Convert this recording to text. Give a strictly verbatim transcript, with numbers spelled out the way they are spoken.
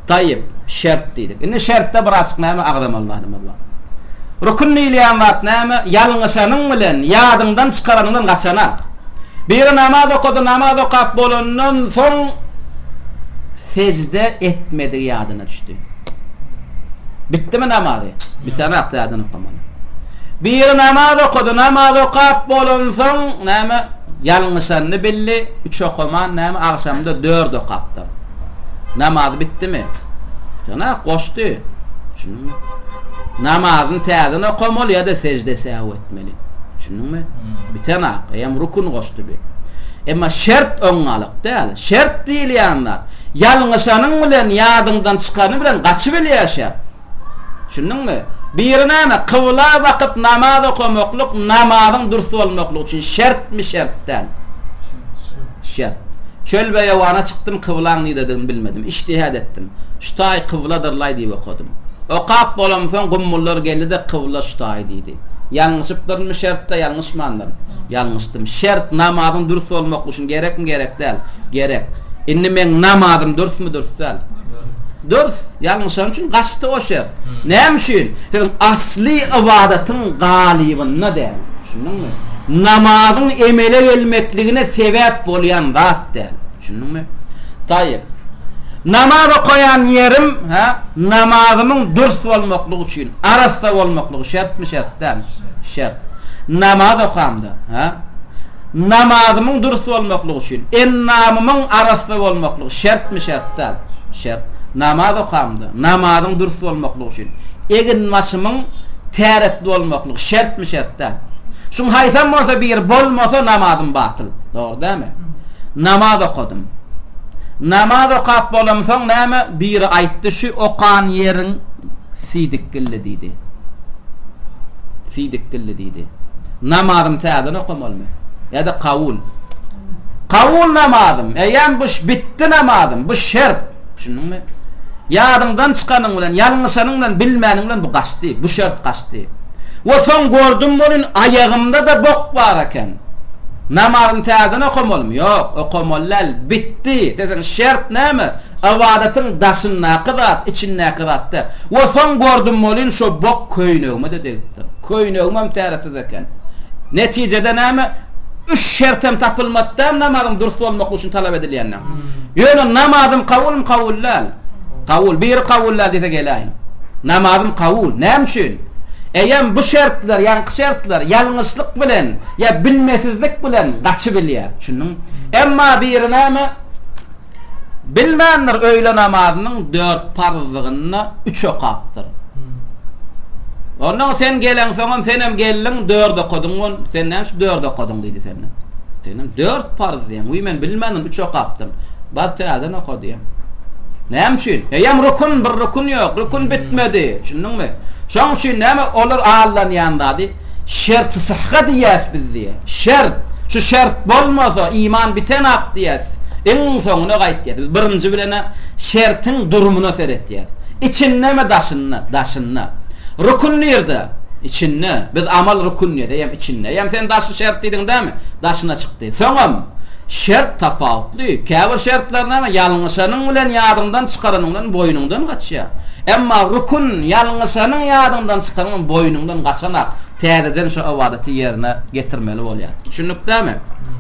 Tayyip, şert diýdik. Indi şertde bir açyk näme agdam Allah'ım Allah. Rukun ýylýan wagt näme? Ýalňyşanyň bilen ýadyňdan çykaranyňdan gaçanak. Bir namaz okudy, namaz okap bolandan soň secde etmedi ýadyna düşdi. Bitdimi namazy? Bitemek ýadyna okamaly. Bir namaz okudy, namaz okap bolan soň näme? Ýalňyşanyny billi, üç okaman näme? Akşamda dört okapdy. Namaz bitdimi? Jana goşdy. Şunu namazın täzini okamaly ýa-da secde sähu etmeli. Şunuňmy? Bitemek, ýa rukun goşdy bir. Emma şert oňalyk däl. Şert diýilýänler ýalňyşanyň bilen ýadyňdan çykany bilen gaçyp elýär. Şunuňmy? Bir näme kıbla wagt namaz okamaklyk namazyň durust bolmaklygy üçin şertmi şertden? Şert. Çölbe ýawana çykdym, kıblaň ni dedim bilmedim. İçtihad etdim. Şutaý kıbladyrlaý diýip okudum. Okap bolam soň gummullar geldi de kıbla şutaý diýdi. Ýalňyşypdyrmy şertde, ýalňyşmandyr. Ýalňyşdym. Şert namazyň durust bolmaklygy üçin gerekmi gerek däl? Gerek. Indi men namazym durustmy durust däl? Durust. Ýalňyşan üçin gaçdy o şert. Näme üçin? Asly ibadatyň galybyna däl. Şunuňmy? Namazyň emele gelmekligine sebäp bolýan zat däl. Şunuňmy? Tayyip. Namaz okuyan yerim, ha, namazımın durst bolmaklygy üçin, arasta bolmaklygy şertmi şertden? Şert. Namaz okamdy, ha? Namazımın durst bolmaklygy üçin, ennamymyň arasta bolmaklygy şertmi şertden? Şert. Namaz okamdy, namazyň durst bolmaklygy üçin, egin maşymyň täretli bolmaklygy şertmi şertden? Şuň haýsam bolsa bir bolmasa namazym batyl. Dogry dämi? Namaz okudym. Namaz okap bolam soň näme? Biri aýtdy şu okan ýeriň sidikli diýdi. Sidikli diýdi. Namazym täzini okamalymy? Ýa-da kawul. Kawul namazym. Eýem bu bitdi namazym. Bu şert. Şunuňmy? Ýadyňdan çykanyň bilen, ýalňyşanyň bilen bilmäniň bilen bu gaçdy. Bu şert gaçdy. Wa soň gördüm bolun ayagymda da bok bar eken. Namazın täzini okamalymy? Ýok, okamallal bitdi. Desen şert näme? Awadatyň daşyny nakydat, içini nakykdatda. Wa soň gördüm bolun şo bok köýnegime de delipdir. Köýnegimem täretdi eken. Netijede näme? Üç şertem tapylmadan namazyň durust bolmakly üçin talap edilýän. Ýöne namazym kawulm kawullal. Kawul bir kawullal diýse gelaýyn. Namazym kawul. Näme üçin? Eýem bu şertler, ýanky şertler ýalňyşlyk bilen ýa bilmesizlik bilen gaçyp elýär. Şunuň emma bir näme? Bilmänler öýle namazynyň dört parzlygyna üç okapdyr. Ondan sen gelen soňam senem geldiň dört okudyň, sen näme dört okudyň diýdi senden. Senem dört parz diýen, uý men bilmänim üç okapdym. Bar täzeden okudym. Näme üçin? Eýem rukun bir rukun ýok, rukun bitmedi. Şunuňmy? Şoň üçin näme olar Allah'ın ýanynda? Şert sıhhat diýär bizde. Şert, şu şert bolmasa iman biten ak diýär. Eň soňuna gaýtdy. Birinji bilen şertin durumuna seret diýär. İçin näme daşyny, daşyny. Rukun nerede? İçinne. Biz amal rukun diýär, ýa içinne. Ýa sen daşy şert diýdiň dämi? Daşyna çykdy. Soňam şert tapawutly. Käbir şertler näme? Ýalňyşanyň bilen ýadyňdan çykaranyň bilen boýnuňdan gaçýar. Emma rukun ýalňyşanyň ýadyňdan çykaranyň boýnuňdan gaçanak täzeden şu awadaty ýerine getirmeli bolýar. Düşünükdämi?